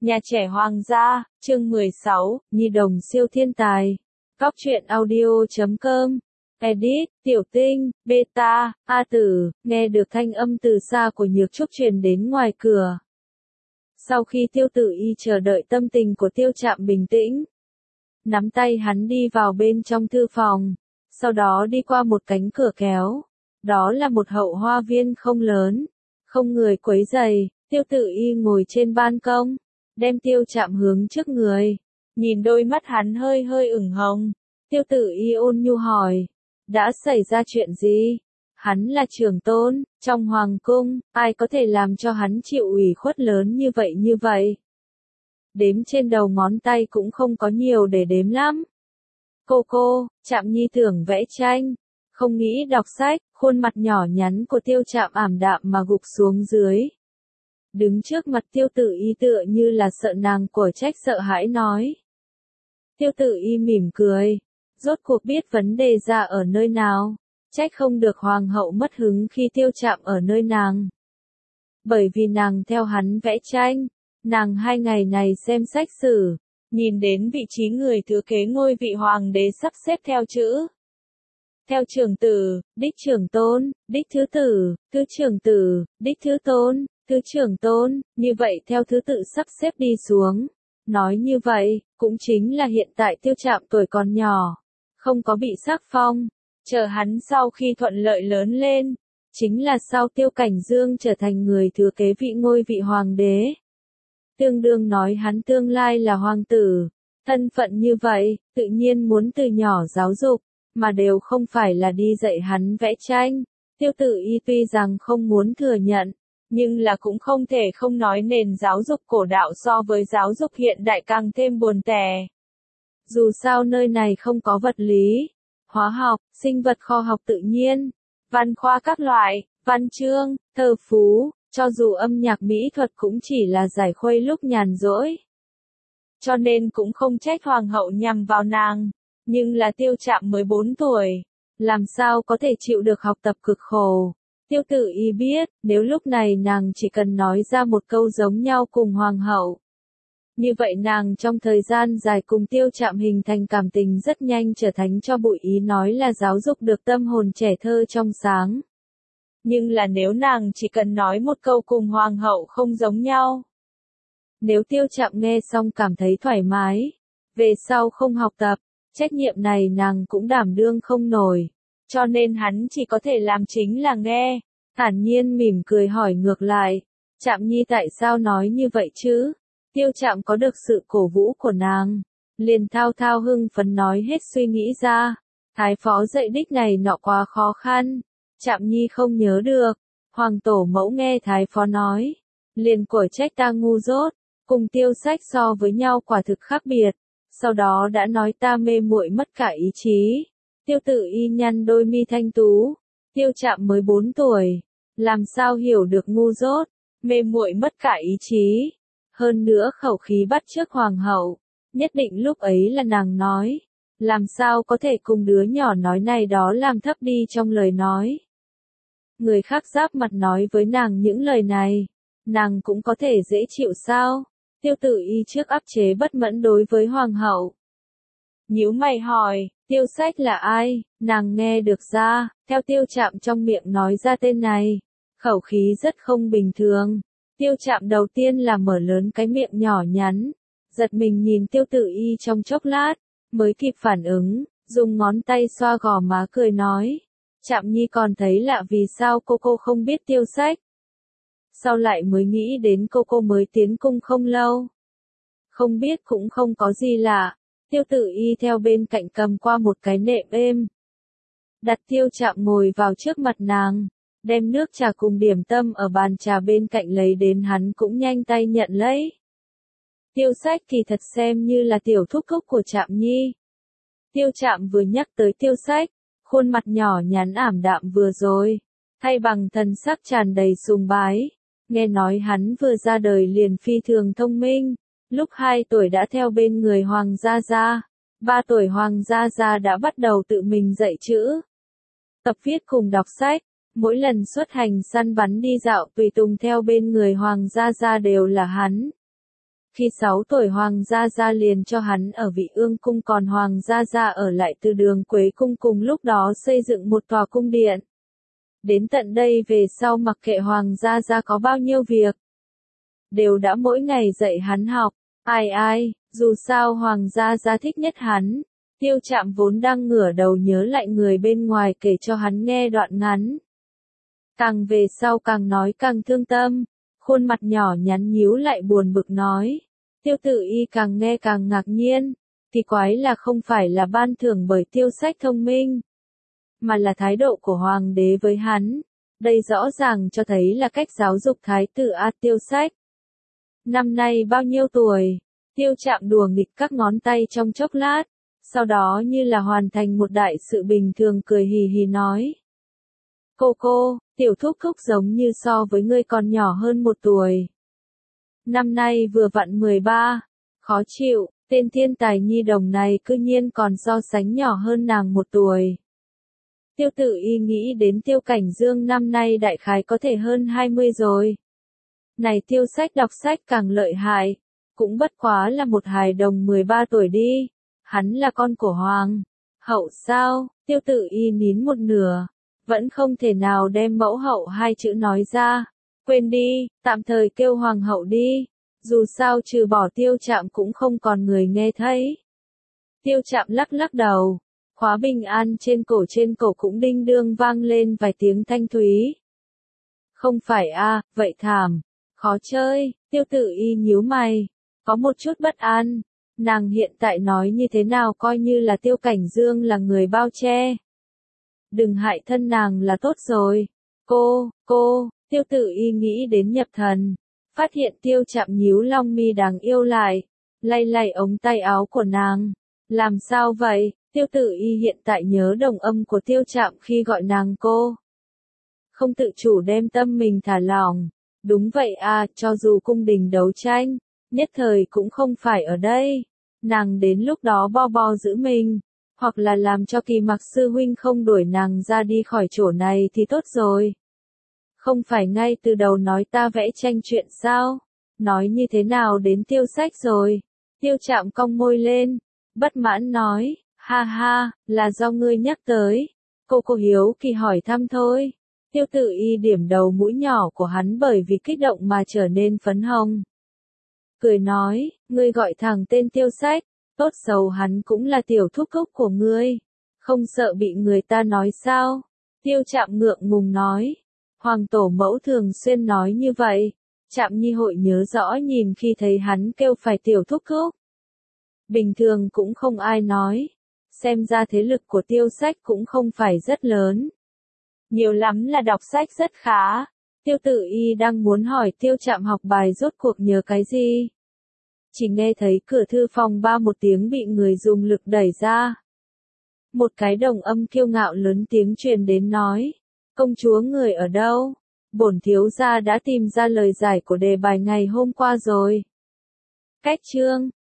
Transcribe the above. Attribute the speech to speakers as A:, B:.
A: Nhà trẻ Hoàng gia, chương 16, Nhi đồng siêu thiên tài. Góc truyện audio.com. Edit, Tiểu Tinh, Beta, A Tử, nghe được thanh âm từ xa của Nhược Trúc truyền đến ngoài cửa. Sau khi Tiêu Tử Y chờ đợi tâm tình của Tiêu Trạm bình tĩnh, nắm tay hắn đi vào bên trong thư phòng, sau đó đi qua một cánh cửa kéo. Đó là một hậu hoa viên không lớn, không người quấy rầy. Tiêu Tử Y ngồi trên ban công, đem Tiêu Trạm hướng trước người, nhìn đôi mắt hắn hơi hơi ửng hồng. Tiêu Tử Y ôn nhu hỏi, đã xảy ra chuyện gì? Hắn là trưởng tôn, trong hoàng cung, ai có thể làm cho hắn chịu ủy khuất lớn như vậy? Đếm trên đầu ngón tay cũng không có nhiều để đếm lắm. Cô, Trạm Nhi tưởng vẽ tranh, không nghĩ đọc sách. Khuôn mặt nhỏ nhắn của Tiêu Trạm ảm đạm mà gục xuống dưới. Đứng trước mặt Tiêu Tử Y tựa như là sợ nàng của trách sợ hãi nói. Tiêu Tử Y mỉm cười, rốt cuộc biết vấn đề ra ở nơi nào, trách không được hoàng hậu mất hứng khi Tiêu Trạm ở nơi nàng. Bởi vì nàng theo hắn vẽ tranh, nàng 2 ngày này xem sách sử, nhìn đến vị trí người thừa kế ngôi vị hoàng đế sắp xếp theo chữ. Theo trưởng tử, đích trưởng tôn, đích thứ tử, thứ trưởng tử, đích thứ tôn, thứ trưởng tôn, như vậy theo thứ tự sắp xếp đi xuống. Nói như vậy, cũng chính là hiện tại Tiêu Trạm tuổi còn nhỏ, không có bị sắc phong, chờ hắn sau khi thuận lợi lớn lên, chính là sau Tiêu Cảnh Dương trở thành người thừa kế ngôi vị hoàng đế. Tương đương nói hắn tương lai là hoàng tử, thân phận như vậy, tự nhiên muốn từ nhỏ giáo dục, mà đều không phải là đi dạy hắn vẽ tranh. Tiêu Tử Y tuy rằng không muốn thừa nhận, nhưng là cũng không thể không nói nền giáo dục cổ đạo so với giáo dục hiện đại càng thêm buồn tẻ. Dù sao nơi này không có vật lý, hóa học, sinh vật khoa học tự nhiên, văn khoa các loại, văn chương, thơ phú, cho dù âm nhạc mỹ thuật cũng chỉ là giải khuây lúc nhàn rỗi. Cho nên cũng không trách hoàng hậu nhằm vào nàng. Nhưng là Tiêu Trạm mới 4 tuổi, làm sao có thể chịu được học tập cực khổ. Tiêu Tử Y biết, nếu lúc này nàng chỉ cần nói ra một câu giống nhau cùng hoàng hậu. Như vậy nàng trong thời gian dài cùng Tiêu Trạm hình thành cảm tình rất nhanh trở thành cho bụi, ý nói là giáo dục được tâm hồn trẻ thơ trong sáng. Nhưng là nếu nàng chỉ cần nói một câu cùng hoàng hậu không giống nhau. Nếu Tiêu Trạm nghe xong cảm thấy thoải mái, về sau không học tập, trách nhiệm này nàng cũng đảm đương không nổi, cho nên hắn chỉ có thể làm chính là nghe, thản nhiên mỉm cười hỏi ngược lại, Trạm Nhi tại sao nói như vậy chứ? Tiêu Trạm có được sự cổ vũ của nàng, liền thao thao hưng phấn nói hết suy nghĩ ra, thái phó dạy đích này nọ quá khó khăn, Trạm Nhi không nhớ được. Hoàng tổ mẫu nghe thái phó nói, liền của trách ta ngu dốt, cùng Tiêu Sách so với nhau quả thực khác biệt. Sau đó đã nói ta mê muội mất cả ý chí. Tiêu Tử Y nhăn đôi mi thanh tú. Tiêu Trạm mới 4 tuổi, làm sao hiểu được ngu dốt, mê muội mất cả ý chí. Hơn nữa khẩu khí bắt chước hoàng hậu, nhất định lúc ấy là nàng nói, làm sao có thể cùng đứa nhỏ nói này đó làm thấp đi trong lời nói. Người khác giáp mặt nói với nàng những lời này, nàng cũng có thể dễ chịu sao? Tiêu Tử Y trước áp chế bất mẫn đối với hoàng hậu. Nhíu mày hỏi, Tiêu Sách là ai? Nàng nghe được ra, theo Tiêu Trạm trong miệng nói ra tên này, khẩu khí rất không bình thường. Tiêu Trạm đầu tiên là mở lớn cái miệng nhỏ nhắn, giật mình nhìn Tiêu Tử Y trong chốc lát, mới kịp phản ứng, dùng ngón tay xoa gò má cười nói, Trạm Nhi còn thấy lạ vì sao cô không biết Tiêu Sách. Sau lại mới nghĩ đến cô mới tiến cung không lâu. Không biết cũng không có gì lạ. Tiêu Tử Y theo bên cạnh cầm qua một cái nệm êm. Đặt Tiêu Trạm ngồi vào trước mặt nàng, đem nước trà cùng điểm tâm ở bàn trà bên cạnh lấy đến, hắn cũng nhanh tay nhận lấy. Tiêu Sách thì thật xem như là tiểu thúc thúc của Trạm Nhi. Tiêu Trạm vừa nhắc tới Tiêu Sách, khuôn mặt nhỏ nhắn ảm đạm vừa rồi, thay bằng thần sắc tràn đầy sùng bái. Nghe nói hắn vừa ra đời liền phi thường thông minh, lúc 2 tuổi đã theo bên người Hoàng Gia Gia, 3 tuổi Hoàng Gia Gia đã bắt đầu tự mình dạy chữ, tập viết cùng đọc sách, mỗi lần xuất hành săn bắn đi dạo tùy tùng theo bên người Hoàng Gia Gia đều là hắn. Khi 6 tuổi Hoàng Gia Gia liền cho hắn ở Vị Ương Cung, còn Hoàng Gia Gia ở lại Từ Đường Quế Cung, cùng lúc đó xây dựng một tòa cung điện. Đến tận đây về sau mặc kệ Hoàng Gia Gia có bao nhiêu việc, đều đã mỗi ngày dạy hắn học. Ai, dù sao Hoàng Gia Gia thích nhất hắn. Tiêu Trạm vốn đang ngửa đầu nhớ lại người bên ngoài kể cho hắn nghe đoạn ngắn. Càng về sau càng nói càng thương tâm, khuôn mặt nhỏ nhắn nhíu lại buồn bực nói. Tiêu Tự Y càng nghe càng ngạc nhiên, kỳ quái là không phải là ban thưởng bởi Tiêu Sách thông minh, mà là thái độ của Hoàng đế với hắn. Đây rõ ràng cho thấy là cách giáo dục thái tử Tiêu Sách. Năm nay bao nhiêu tuổi? Tiêu Trạm đùa nghịch các ngón tay trong chốc lát, sau đó như là hoàn thành một đại sự bình thường cười hì hì nói. Cô, tiểu thúc thúc giống như so với ngươi còn nhỏ hơn 1 tuổi. Năm nay vừa vặn 13, khó chịu, tên thiên tài nhi đồng này cư nhiên còn so sánh nhỏ hơn nàng 1 tuổi. Tiêu Tự Y nghĩ đến Tiêu Cảnh Dương năm nay đại khái có thể hơn 20 rồi. Này Tiêu Sách đọc sách càng lợi hại, cũng bất quá là một hài đồng 13 tuổi đi, hắn là con của Hoàng hậu sao? Tiêu Tự Y nín một nửa, vẫn không thể nào đem mẫu hậu 2 chữ nói ra. Quên đi, tạm thời kêu Hoàng hậu đi, dù sao trừ bỏ Tiêu Trạm cũng không còn người nghe thấy. Tiêu Trạm lắc lắc đầu, khóa bình an trên cổ cũng đinh đương vang lên vài tiếng thanh thúy. Không phải vậy thảm, khó chơi. Tiêu Tự Y nhíu mày, có một chút bất an. Nàng hiện tại nói như thế nào coi như là Tiêu Cảnh Dương là người bao che. Đừng hại thân nàng là tốt rồi. Cô, Tiêu Tự Y nghĩ đến Nhập Thần, phát hiện Tiêu Trạm nhíu long mi đáng yêu lại, lay ống tay áo của nàng. Làm sao vậy? Tiêu Tự Y hiện tại nhớ đồng âm của Tiêu Trạm khi gọi nàng cô. Không tự chủ đem tâm mình thả lỏng. Đúng vậy cho dù cung đình đấu tranh, nhất thời cũng không phải ở đây. Nàng đến lúc đó bo giữ mình, hoặc là làm cho Kỳ Mặc sư huynh không đuổi nàng ra đi khỏi chỗ này thì tốt rồi. Không phải ngay từ đầu nói ta vẽ tranh chuyện sao? Nói như thế nào đến Tiêu Sách rồi? Tiêu Trạm cong môi lên, bất mãn nói, ha, là do ngươi nhắc tới. Cô hiếu kỳ hỏi thăm thôi. Tiêu Tự Y điểm đầu mũi nhỏ của hắn bởi vì kích động mà trở nên phấn hồng. Cười nói, ngươi gọi thẳng tên Tiêu Sách, tốt xấu hắn cũng là tiểu thúc thúc của ngươi. Không sợ bị người ta nói sao? Tiêu Trạm ngượng ngùng nói. Hoàng tổ mẫu thường xuyên nói như vậy. Trạm Nhi hội nhớ rõ nhìn khi thấy hắn kêu phải tiểu thúc thúc. Bình thường cũng không ai nói. Xem ra thế lực của Tiêu Sách cũng không phải rất lớn. Nhiều lắm là đọc sách rất khá. Tiêu Tự Y đang muốn hỏi Tiêu Trạm học bài rốt cuộc nhớ cái gì. Chỉ nghe thấy cửa thư phòng ba một tiếng bị người dùng lực đẩy ra. Một cái đồng âm kiêu ngạo lớn tiếng truyền đến nói. Công chúa người ở đâu? Bổn thiếu gia đã tìm ra lời giải của đề bài ngày hôm qua rồi. Cách chương